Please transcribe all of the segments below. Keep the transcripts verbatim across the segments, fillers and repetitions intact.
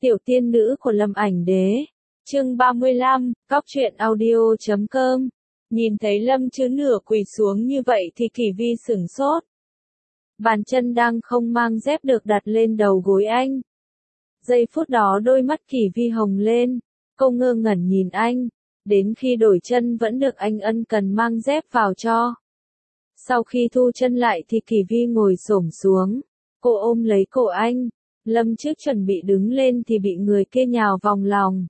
Tiểu tiên nữ của Lâm Ảnh Đế. Chương ba mươi lăm, Góc truyện audio chấm com. Nhìn thấy Lâm Chữ nửa quỳ xuống như vậy thì Kỳ Vi sửng sốt. Bàn chân đang không mang dép được đặt lên đầu gối anh. Giây phút đó đôi mắt Kỳ Vi hồng lên, cô ngơ ngẩn nhìn anh, đến khi đổi chân vẫn được anh ân cần mang dép vào cho. Sau khi thu chân lại thì Kỳ Vi ngồi xổm xuống, cô ôm lấy cổ anh. Lâm Chữ chuẩn bị đứng lên thì bị người kia nhào vòng lòng.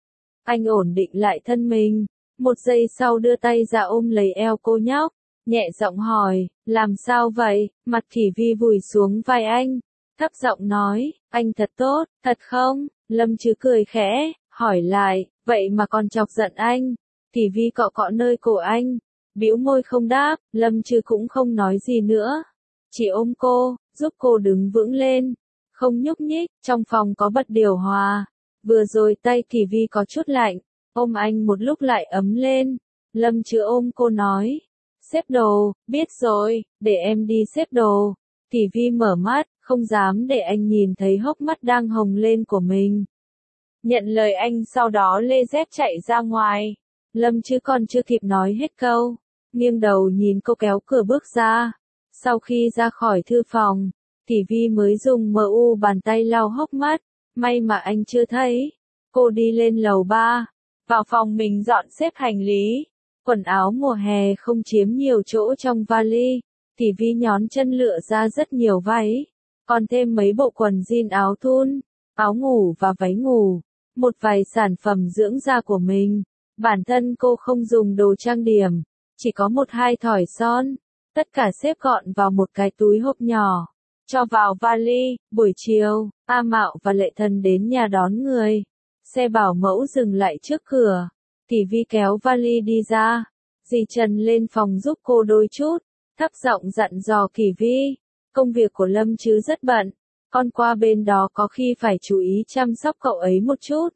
Anh ổn định lại thân mình, một giây sau đưa tay ra ôm lấy eo cô nhóc, nhẹ giọng hỏi, làm sao vậy? Mặt Kỳ Vi vùi xuống vai anh, thấp giọng nói, anh thật tốt, thật không? Lâm Chữ cười khẽ, hỏi lại, vậy mà còn chọc giận anh? Kỳ Vi cọ cọ nơi cổ anh, bĩu môi không đáp. Lâm Chữ cũng không nói gì nữa, chỉ ôm cô, giúp cô đứng vững lên. Không nhúc nhích, trong phòng có bật điều hòa. Vừa rồi tay Kỳ Vi có chút lạnh, ôm anh một lúc lại ấm lên. Lâm Chữ ôm cô nói, xếp đồ, biết rồi, để em đi xếp đồ. Kỳ Vi mở mắt, không dám để anh nhìn thấy hốc mắt đang hồng lên của mình. Nhận lời anh sau đó lê dép chạy ra ngoài. Lâm Chữ còn chưa kịp nói hết câu, nghiêng đầu nhìn cô kéo cửa bước ra. Sau khi ra khỏi thư phòng, Kỳ Vi mới dùng mờ u bàn tay lau hốc mắt, may mà anh chưa thấy. Cô đi lên lầu ba, vào phòng mình dọn xếp hành lý. Quần áo mùa hè không chiếm nhiều chỗ trong vali, Kỳ Vi nhón chân lựa ra rất nhiều váy, còn thêm mấy bộ quần jean áo thun, áo ngủ và váy ngủ, một vài sản phẩm dưỡng da của mình. Bản thân cô không dùng đồ trang điểm, chỉ có một hai thỏi son, tất cả xếp gọn vào một cái túi hộp nhỏ, cho vào vali. Buổi chiều, A Mạo và Lệ Thần đến nhà đón người. Xe bảo mẫu dừng lại trước cửa. Kỳ Vi kéo vali đi ra. Dì Trần lên phòng giúp cô đôi chút, thấp giọng dặn dò Kỳ Vi. Công việc của Lâm Chữ rất bận, con qua bên đó có khi phải chú ý chăm sóc cậu ấy một chút.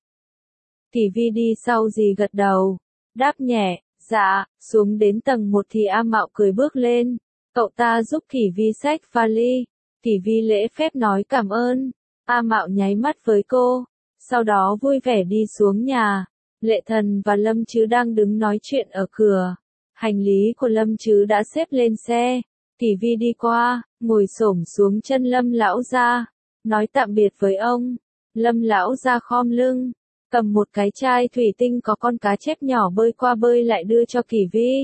Kỳ Vi đi sau dì gật đầu, đáp nhẹ, dạ. Xuống đến tầng một thì A Mạo cười bước lên. Cậu ta giúp Kỳ Vi xách vali. Kỳ Vi lễ phép nói cảm ơn. A Mạo nháy mắt với cô, sau đó vui vẻ đi xuống nhà. Lệ Thần và Lâm Chữ đang đứng nói chuyện ở cửa. Hành lý của Lâm Chữ đã xếp lên xe. Kỳ Vi đi qua, ngồi xổm xuống chân Lâm lão gia, nói tạm biệt với ông. Lâm lão gia khom lưng, cầm một cái chai thủy tinh có con cá chép nhỏ bơi qua bơi lại đưa cho Kỳ Vi.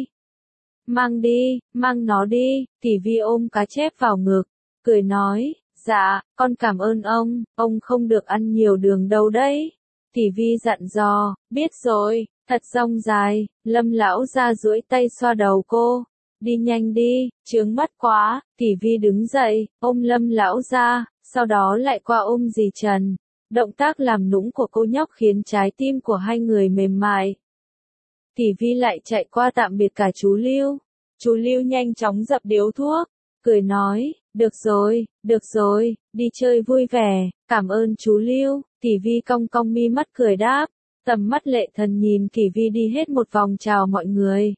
Mang đi, mang nó đi. Kỳ Vi ôm cá chép vào ngực, cười nói, dạ, con cảm ơn ông, ông không được ăn nhiều đường đâu đấy. Kỳ Vi dặn dò, biết rồi, thật dong dài. Lâm lão ra duỗi tay xoa đầu cô, đi nhanh đi, chướng mắt quá. Kỳ Vi đứng dậy, ôm Lâm lão ra, sau đó lại qua ôm dì Trần. Động tác làm nũng của cô nhóc khiến trái tim của hai người mềm mại. Kỳ Vi lại chạy qua tạm biệt cả chú Lưu. Chú Lưu nhanh chóng dập điếu thuốc, cười nói, được rồi, được rồi, đi chơi vui vẻ, cảm ơn chú Lưu. Kỳ Vi cong cong mi mắt cười đáp. Tầm mắt Lệ Thần nhìn Kỳ Vi đi hết một vòng chào mọi người.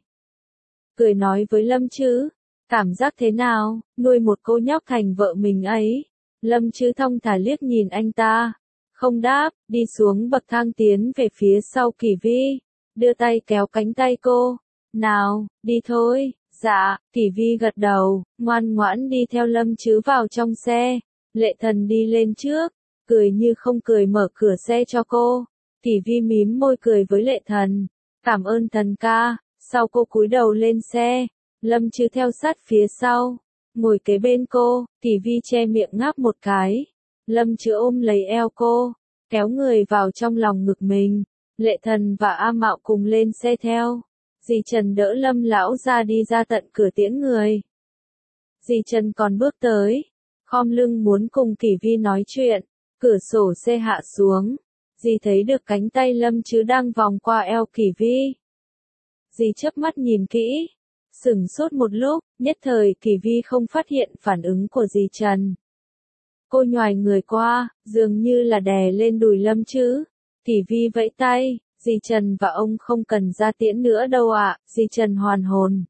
Cười nói với Lâm Chữ, cảm giác thế nào, nuôi một cô nhóc thành vợ mình ấy. Lâm Chữ thong thả liếc nhìn anh ta, không đáp, đi xuống bậc thang tiến về phía sau Kỳ Vi, đưa tay kéo cánh tay cô. Nào, đi thôi. Dạ. Kỳ Vi gật đầu, ngoan ngoãn đi theo Lâm Chữ vào trong xe. Lệ Thần đi lên trước, cười như không cười mở cửa xe cho cô. Kỳ Vi mím môi cười với Lệ Thần, cảm ơn Thần ca. Sau cô cúi đầu lên xe, Lâm Chữ theo sát phía sau, ngồi kế bên cô. Kỳ Vi che miệng ngáp một cái. Lâm Chữ ôm lấy eo cô, kéo người vào trong lòng ngực mình. Lệ Thần và A Mạo cùng lên xe theo. Dì Trần đỡ Lâm lão ra đi ra tận cửa tiễn người. Dì Trần còn bước tới, khom lưng muốn cùng Kỳ Vi nói chuyện. Cửa sổ xe hạ xuống, dì thấy được cánh tay Lâm Chữ đang vòng qua eo Kỳ Vi. Dì chớp mắt nhìn kỹ, sửng sốt một lúc, nhất thời Kỳ Vi không phát hiện phản ứng của dì Trần. Cô nhoài người qua, dường như là đè lên đùi Lâm Chữ. Kỳ Vi vẫy tay, dì Trần và ông không cần ra tiễn nữa đâu ạ. Dì Trần hoàn hồn,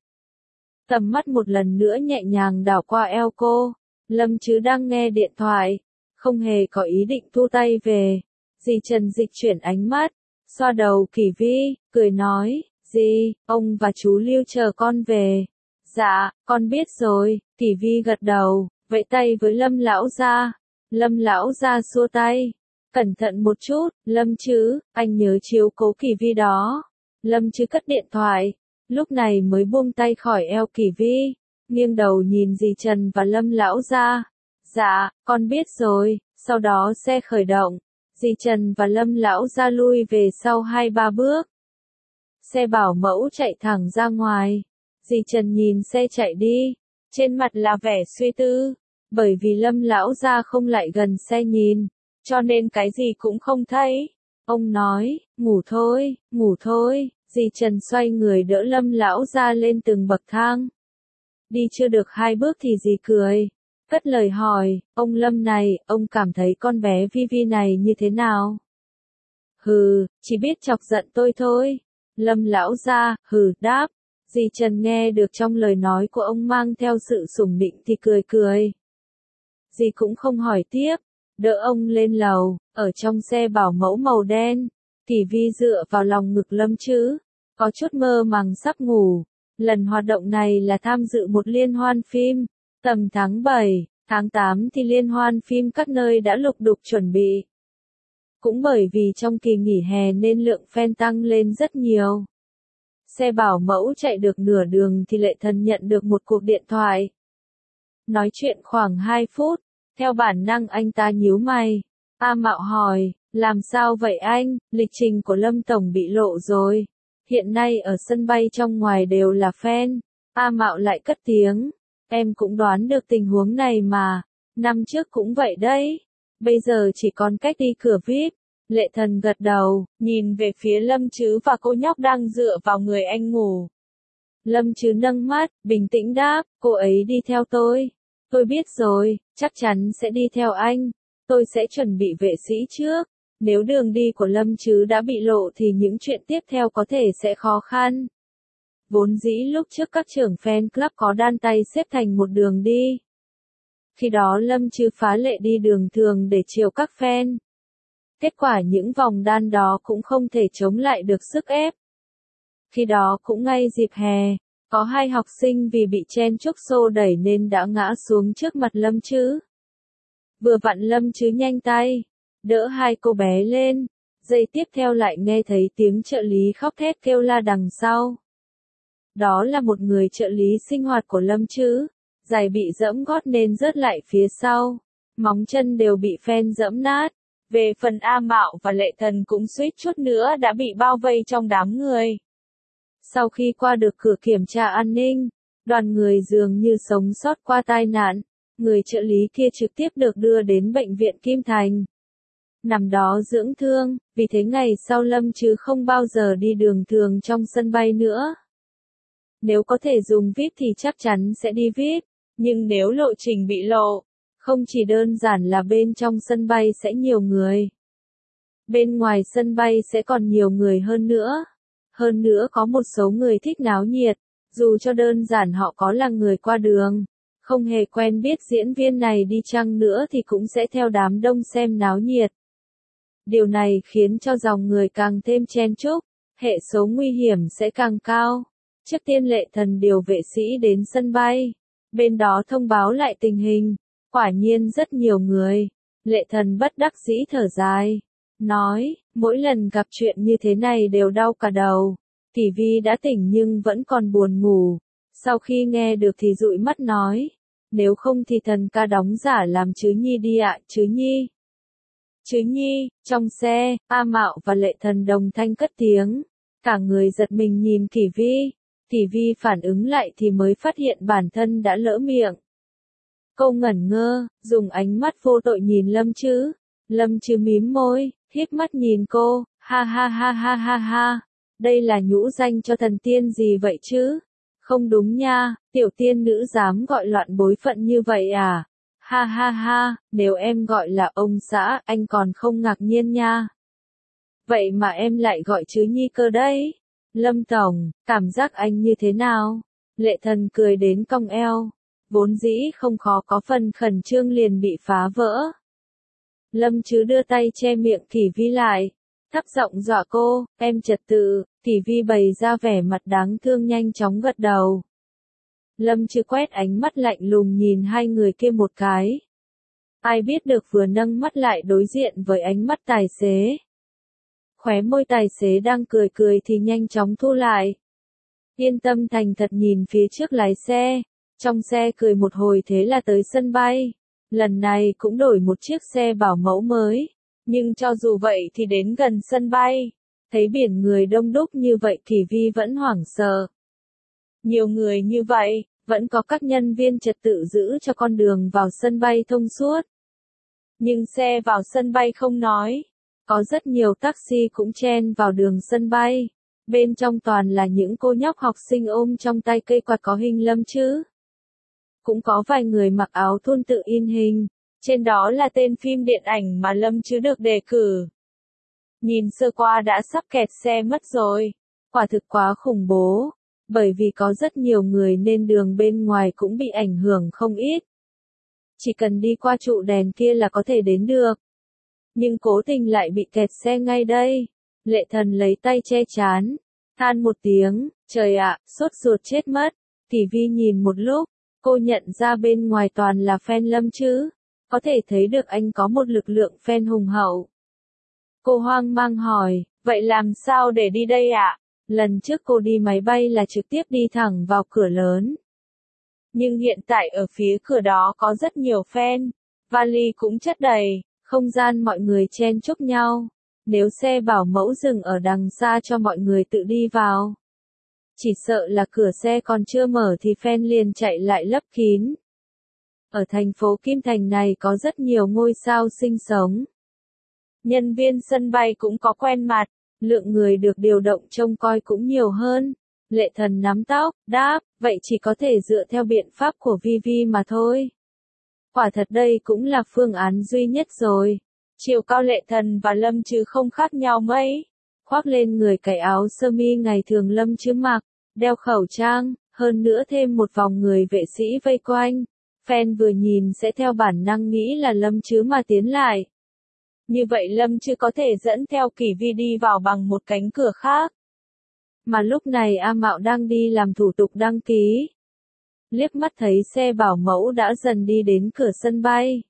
tầm mắt một lần nữa nhẹ nhàng đảo qua eo cô. Lâm Chữ đang nghe điện thoại, không hề có ý định thu tay về. Dì Trần dịch chuyển ánh mắt, xoa đầu Kỷ Vi, cười nói, dì, ông và chú Lưu chờ con về. Dạ, con biết rồi, Kỷ Vi gật đầu, vẫy tay với Lâm lão gia. Lâm lão gia xua tay, cẩn thận một chút, Lâm chứ, anh nhớ chiếu cố Kỷ Vi đó. Lâm chứ cất điện thoại, lúc này mới buông tay khỏi eo Kỷ Vi, nghiêng đầu nhìn dì Trần và Lâm lão gia. Dạ, con biết rồi. Sau đó xe khởi động, dì Trần và Lâm lão gia lui về sau hai ba bước. Xe bảo mẫu chạy thẳng ra ngoài. Dì Trần nhìn xe chạy đi, trên mặt là vẻ suy tư, bởi vì Lâm lão gia không lại gần xe nhìn, cho nên cái gì cũng không thấy. Ông nói, ngủ thôi, ngủ thôi. Dì Trần xoay người đỡ Lâm lão gia lên từng bậc thang. Đi chưa được hai bước thì dì cười, cất lời hỏi, ông Lâm này, ông cảm thấy con bé Vi Vi này như thế nào? Hừ, chỉ biết chọc giận tôi thôi. Lâm lão gia, hừ, đáp. Dì Trần nghe được trong lời nói của ông mang theo sự sủng nịnh thì cười cười. Dì cũng không hỏi tiếp, đỡ ông lên lầu, ở trong xe bảo mẫu màu đen. Kỷ Vi dựa vào lòng ngực Lâm chứ, có chút mơ màng sắp ngủ. Lần hoạt động này là tham dự một liên hoan phim, tầm tháng bảy, tháng tám thì liên hoan phim các nơi đã lục đục chuẩn bị. Cũng bởi vì trong kỳ nghỉ hè nên lượng fan tăng lên rất nhiều. Xe bảo mẫu chạy được nửa đường thì Lệ Thần nhận được một cuộc điện thoại. Nói chuyện khoảng hai phút, theo bản năng anh ta nhíu mày. A Mạo hỏi, làm sao vậy anh, lịch trình của Lâm Tổng bị lộ rồi. Hiện nay ở sân bay trong ngoài đều là fan. A Mạo lại cất tiếng, em cũng đoán được tình huống này mà, năm trước cũng vậy đấy. Bây giờ chỉ còn cách đi cửa vi ai pi. Lệ Thần gật đầu, nhìn về phía Lâm Trứ và cô nhóc đang dựa vào người anh ngủ. Lâm Trứ nâng mắt, bình tĩnh đáp, cô ấy đi theo tôi. Tôi biết rồi, chắc chắn sẽ đi theo anh. Tôi sẽ chuẩn bị vệ sĩ trước. Nếu đường đi của Lâm Trứ đã bị lộ thì những chuyện tiếp theo có thể sẽ khó khăn. Vốn dĩ lúc trước các trưởng fan club có đan tay xếp thành một đường đi. Khi đó Lâm Trứ phá lệ đi đường thường để chiều các fan. Kết quả những vòng đan đó cũng không thể chống lại được sức ép. Khi đó cũng ngay dịp hè, có hai học sinh vì bị chen chúc xô đẩy nên đã ngã xuống trước mặt Lâm Trứ. Vừa vặn Lâm Trứ nhanh tay, đỡ hai cô bé lên, giây tiếp theo lại nghe thấy tiếng trợ lý khóc thét kêu la đằng sau. Đó là một người trợ lý sinh hoạt của Lâm Trứ, giày bị dẫm gót nên rớt lại phía sau, móng chân đều bị fan dẫm nát. Về phần A Mạo và Lệ Thần cũng suýt chút nữa đã bị bao vây trong đám người. Sau khi qua được cửa kiểm tra an ninh, đoàn người dường như sống sót qua tai nạn, người trợ lý kia trực tiếp được đưa đến bệnh viện Kim Thành. Nằm đó dưỡng thương, vì thế ngày sau Lâm Trứ không bao giờ đi đường thường trong sân bay nữa. Nếu có thể dùng vi ai pi thì chắc chắn sẽ đi vi ai pi, nhưng nếu lộ trình bị lộ, không chỉ đơn giản là bên trong sân bay sẽ nhiều người. Bên ngoài sân bay sẽ còn nhiều người hơn nữa. Hơn nữa có một số người thích náo nhiệt, dù cho đơn giản họ có là người qua đường, không hề quen biết diễn viên này đi chăng nữa thì cũng sẽ theo đám đông xem náo nhiệt. Điều này khiến cho dòng người càng thêm chen chúc, hệ số nguy hiểm sẽ càng cao. Trước tiên Lệ Thần điều vệ sĩ đến sân bay, bên đó thông báo lại tình hình. Quả nhiên rất nhiều người. Lệ Thần bất đắc dĩ thở dài, nói, mỗi lần gặp chuyện như thế này đều đau cả đầu. Kỷ Vi đã tỉnh nhưng vẫn còn buồn ngủ. Sau khi nghe được thì dụi mắt nói, nếu không thì thần ca đóng giả làm Trứ Nhi đi ạ. Trứ Nhi. Trứ Nhi, trong xe, A Mạo và Lệ Thần đồng thanh cất tiếng. Cả người giật mình nhìn Kỷ Vi. Kỷ Vi phản ứng lại thì mới phát hiện bản thân đã lỡ miệng. Cô ngẩn ngơ, dùng ánh mắt vô tội nhìn Lâm Trứ. Lâm Trứ mím môi, híp mắt nhìn cô, ha ha ha ha ha ha. Đây là nhũ danh cho thần tiên gì vậy chứ? Không đúng nha, tiểu tiên nữ dám gọi loạn bối phận như vậy à? Ha ha ha, nếu em gọi là ông xã, anh còn không ngạc nhiên nha. Vậy mà em lại gọi Trứ Nhi cơ đấy. Lâm Tổng, cảm giác anh như thế nào? Lệ Thần cười đến cong eo. Vốn dĩ không khó có phần khẩn trương liền bị phá vỡ. Lâm Chứ đưa tay che miệng Kỷ Vi lại, thấp giọng dọa cô, em trật tự. Kỷ Vi bày ra vẻ mặt đáng thương nhanh chóng gật đầu. Lâm Chứ quét ánh mắt lạnh lùng nhìn hai người kia một cái. Ai biết được vừa nâng mắt lại đối diện với ánh mắt tài xế. Khóe môi tài xế đang cười cười thì nhanh chóng thu lại. Yên tâm thành thật nhìn phía trước lái xe. Trong xe cười một hồi thế là tới sân bay. Lần này cũng đổi một chiếc xe bảo mẫu mới. Nhưng cho dù vậy thì đến gần sân bay. Thấy biển người đông đúc như vậy Kỷ Vi vẫn hoảng sợ. Nhiều người như vậy, vẫn có các nhân viên trật tự giữ cho con đường vào sân bay thông suốt. Nhưng xe vào sân bay không nói. Có rất nhiều taxi cũng chen vào đường sân bay. Bên trong toàn là những cô nhóc học sinh ôm trong tay cây quạt có hình Lâm Chứ. Cũng có vài người mặc áo thun tự in hình. Trên đó là tên phim điện ảnh mà Lâm Chứ được đề cử. Nhìn sơ qua đã sắp kẹt xe mất rồi. Quả thực quá khủng bố. Bởi vì có rất nhiều người nên đường bên ngoài cũng bị ảnh hưởng không ít. Chỉ cần đi qua trụ đèn kia là có thể đến được. Nhưng cố tình lại bị kẹt xe ngay đây. Lệ Thần lấy tay che chán. Than một tiếng, trời ạ, sốt ruột chết mất. Kỷ Vi nhìn một lúc, cô nhận ra bên ngoài toàn là fan Lâm Chứ. Có thể thấy được anh có một lực lượng fan hùng hậu. Cô hoang mang hỏi, vậy làm sao để đi đây ạ? Lần trước cô đi máy bay là trực tiếp đi thẳng vào cửa lớn. Nhưng hiện tại ở phía cửa đó có rất nhiều fan. Vali cũng chất đầy, không gian mọi người chen chúc nhau. Nếu xe bảo mẫu dừng ở đằng xa cho mọi người tự đi vào. Chỉ sợ là cửa xe còn chưa mở thì fan liền chạy lại lấp kín. Ở thành phố Kim Thành này có rất nhiều ngôi sao sinh sống. Nhân viên sân bay cũng có quen mặt, lượng người được điều động trông coi cũng nhiều hơn. Lệ Thần nắm tóc, đáp, vậy chỉ có thể dựa theo biện pháp của Vi Vi mà thôi. Quả thật đây cũng là phương án duy nhất rồi. Chiều cao Lệ Thần và Lâm Chứ không khác nhau mấy. Khoác lên người cái áo sơ mi ngày thường Lâm Chứ mặc, đeo khẩu trang, hơn nữa thêm một vòng người vệ sĩ vây quanh. Fan vừa nhìn sẽ theo bản năng nghĩ là Lâm Chứ mà tiến lại. Như vậy Lâm Chứ có thể dẫn theo Kỷ Vi đi vào bằng một cánh cửa khác. Mà lúc này A Mạo đang đi làm thủ tục đăng ký. Liếc mắt thấy xe bảo mẫu đã dần đi đến cửa sân bay.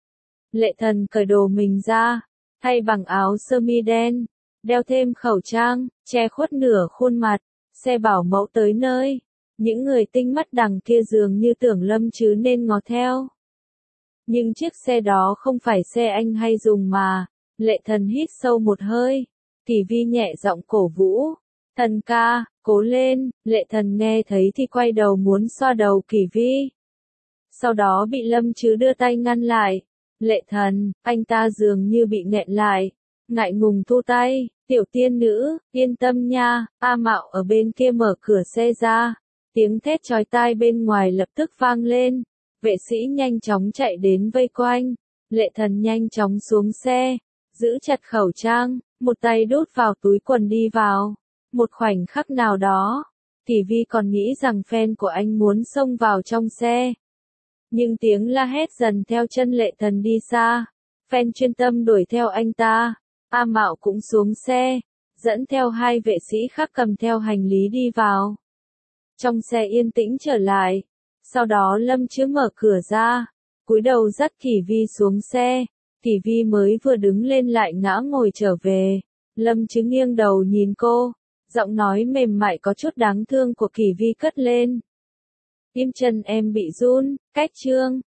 Lệ Thần cởi đồ mình ra, thay bằng áo sơ mi đen, đeo thêm khẩu trang, che khuất nửa khuôn mặt. Xe bảo mẫu tới nơi. Những người tinh mắt đằng kia dường như tưởng Lâm Chứ nên ngó theo. Nhưng chiếc xe đó không phải xe anh hay dùng mà. Lệ Thần hít sâu một hơi. Kỷ Vi nhẹ giọng cổ vũ. Thần ca, cố lên. Lệ Thần nghe thấy thì quay đầu muốn xoa đầu Kỷ Vi. Sau đó bị Lâm Chứ đưa tay ngăn lại. Lệ Thần, anh ta dường như bị nghẹn lại. Ngại ngùng thu tay. Tiểu tiên nữ, yên tâm nha. A Mạo ở bên kia mở cửa xe ra. Tiếng thét chói tai bên ngoài lập tức vang lên. Vệ sĩ nhanh chóng chạy đến vây quanh. Lệ Thần nhanh chóng xuống xe. Giữ chặt khẩu trang. Một tay đút vào túi quần đi vào. Một khoảnh khắc nào đó. Kỷ Vi còn nghĩ rằng fan của anh muốn xông vào trong xe. Nhưng tiếng la hét dần theo chân Lệ Thần đi xa. Fan chuyên tâm đuổi theo anh ta. A Mạo cũng xuống xe. Dẫn theo hai vệ sĩ khác cầm theo hành lý đi vào. Trong xe yên tĩnh trở lại. Sau đó Lâm Chứ mở cửa ra. Cúi đầu dắt Kỷ Vi xuống xe. Kỷ Vi mới vừa đứng lên lại ngã ngồi trở về. Lâm Chứ nghiêng đầu nhìn cô. Giọng nói mềm mại có chút đáng thương của Kỷ Vi cất lên. Im chân em bị run, cách chương.